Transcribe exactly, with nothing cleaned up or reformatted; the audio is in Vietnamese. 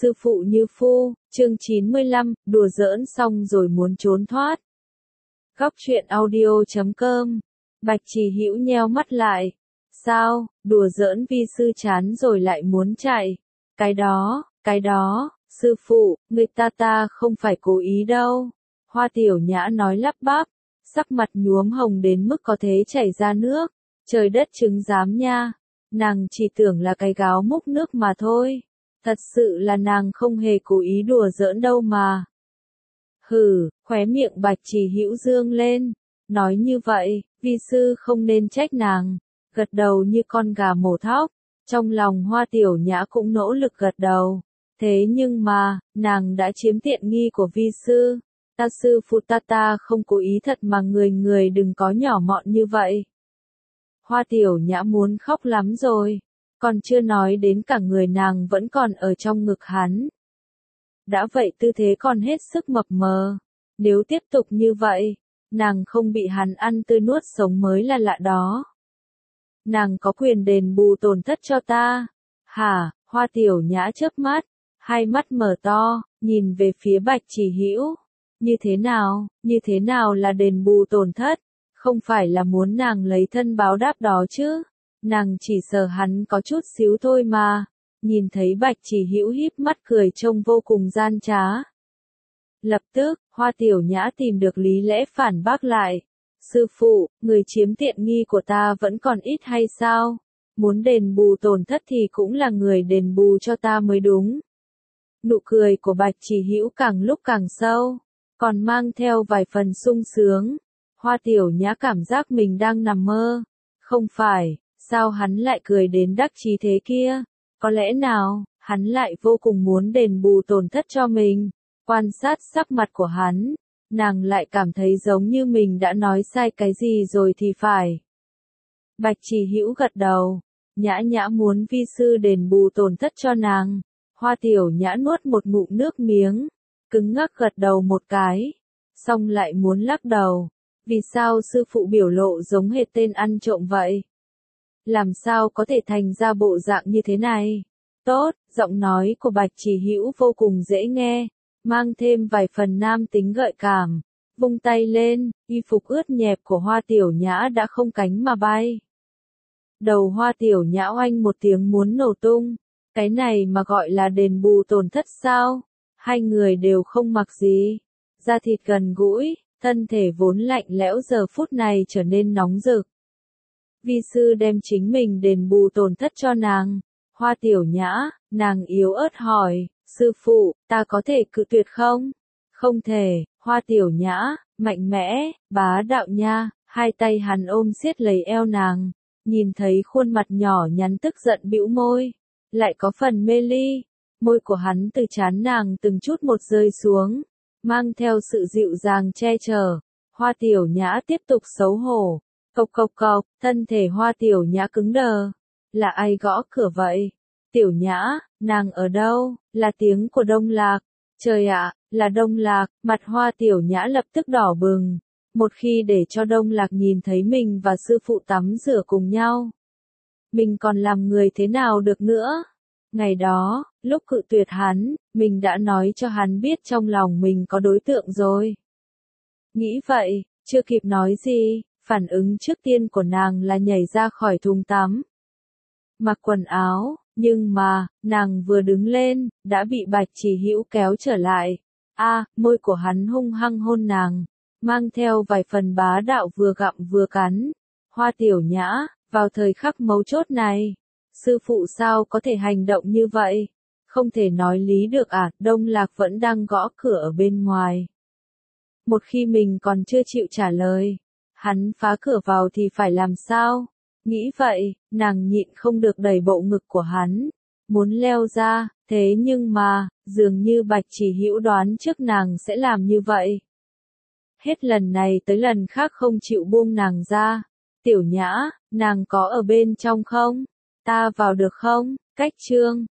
Sư phụ như phu, chương chín mươi lăm, đùa giỡn xong rồi muốn trốn thoát. Góc truyện audio chấm com. Bạch Chỉ Hữu nheo mắt lại. Sao, đùa giỡn vi sư chán rồi lại muốn chạy. Cái đó, cái đó, sư phụ, người ta ta không phải cố ý đâu. Hoa Tiểu Nhã nói lắp bắp, sắc mặt nhuốm hồng đến mức có thể chảy ra nước. Trời đất chứng giám nha. Nàng chỉ tưởng là cái gáo múc nước mà thôi. Thật sự là nàng không hề cố ý đùa giỡn đâu mà. Hừ, khóe miệng Bạch Chỉ Hữu dương lên. Nói như vậy, vi sư không nên trách nàng. Gật đầu như con gà mổ thóc. Trong lòng Hoa Tiểu Nhã cũng nỗ lực gật đầu. Thế nhưng mà, nàng đã chiếm tiện nghi của vi sư. Ta sư phụ ta ta không cố ý thật mà người người đừng có nhỏ mọn như vậy. Hoa Tiểu Nhã muốn khóc lắm rồi. Còn chưa nói đến cả người nàng vẫn còn ở trong ngực hắn. Đã vậy tư thế còn hết sức mập mờ. Nếu tiếp tục như vậy, nàng không bị hắn ăn tươi nuốt sống mới là lạ đó. Nàng có quyền đền bù tổn thất cho ta. Hả, Hoa Tiểu Nhã chớp mắt, hai mắt mở to, nhìn về phía Bạch Chỉ Hữu. Như thế nào, như thế nào là đền bù tổn thất? Không phải là muốn nàng lấy thân báo đáp đó chứ? Nàng chỉ sợ hắn có chút xíu thôi mà. Nhìn thấy Bạch Chỉ Hữu híp mắt cười trông vô cùng gian trá. Lập tức, Hoa Tiểu Nhã tìm được lý lẽ phản bác lại. Sư phụ, người chiếm tiện nghi của ta vẫn còn ít hay sao? Muốn đền bù tổn thất thì cũng là người đền bù cho ta mới đúng. Nụ cười của Bạch Chỉ Hữu càng lúc càng sâu, còn mang theo vài phần sung sướng. Hoa Tiểu Nhã cảm giác mình đang nằm mơ. Không phải, sao hắn lại cười đến đắc chí thế kia? Có lẽ nào, hắn lại vô cùng muốn đền bù tổn thất cho mình. Quan sát sắc mặt của hắn, nàng lại cảm thấy giống như mình đã nói sai cái gì rồi thì phải. Bạch Chỉ Hữu gật đầu, Nhã Nhã muốn vi sư đền bù tổn thất cho nàng. Hoa Tiểu Nhã nuốt một ngụm nước miếng, cứng ngắc gật đầu một cái, xong lại muốn lắc đầu. Vì sao sư phụ biểu lộ giống hệt tên ăn trộm vậy? Làm sao có thể thành ra bộ dạng như thế này? Tốt, giọng nói của Bạch Chỉ Hữu vô cùng dễ nghe, mang thêm vài phần nam tính gợi cảm. Vung tay lên, y phục ướt nhẹp của Hoa Tiểu Nhã đã không cánh mà bay. Đầu Hoa Tiểu Nhã oanh một tiếng muốn nổ tung. Cái này mà gọi là đền bù tổn thất sao? Hai người đều không mặc gì. Da thịt gần gũi, thân thể vốn lạnh lẽo giờ phút này trở nên nóng rực. Vi sư đem chính mình đền bù tổn thất cho nàng. Hoa Tiểu Nhã, nàng yếu ớt hỏi, sư phụ, ta có thể cự tuyệt không? Không thể, Hoa Tiểu Nhã, mạnh mẽ, bá đạo nha, hai tay hắn ôm siết lấy eo nàng, nhìn thấy khuôn mặt nhỏ nhắn tức giận bĩu môi, lại có phần mê ly, môi của hắn từ trán nàng từng chút một rơi xuống, mang theo sự dịu dàng che chở. Hoa Tiểu Nhã tiếp tục xấu hổ. Cộc cộc cộc, thân thể Hoa Tiểu Nhã cứng đờ. Là ai gõ cửa vậy? Tiểu Nhã, nàng ở đâu? Là tiếng của Đông Lạc. Trời ạ, là Đông Lạc, mặt Hoa Tiểu Nhã lập tức đỏ bừng. Một khi để cho Đông Lạc nhìn thấy mình và sư phụ tắm rửa cùng nhau, mình còn làm người thế nào được nữa? Ngày đó, lúc cự tuyệt hắn, mình đã nói cho hắn biết trong lòng mình có đối tượng rồi. Nghĩ vậy, chưa kịp nói gì, phản ứng trước tiên của nàng là nhảy ra khỏi thùng tắm. Mặc quần áo, nhưng mà, nàng vừa đứng lên, đã bị Bạch Chỉ Hữu kéo trở lại. A, à, môi của hắn hung hăng hôn nàng, mang theo vài phần bá đạo vừa gặm vừa cắn. Hoa Tiểu Nhã, vào thời khắc mấu chốt này, sư phụ sao có thể hành động như vậy? Không thể nói lý được à, Đông Lạc vẫn đang gõ cửa ở bên ngoài. Một khi mình còn chưa chịu trả lời, hắn phá cửa vào thì phải làm sao? Nghĩ vậy, nàng nhịn không được đẩy bộ ngực của hắn, muốn leo ra, thế nhưng mà, dường như Bạch Chỉ Hữu đoán trước nàng sẽ làm như vậy. Hết lần này tới lần khác không chịu buông nàng ra. Tiểu Nhã, nàng có ở bên trong không? Ta vào được không? Cách chương,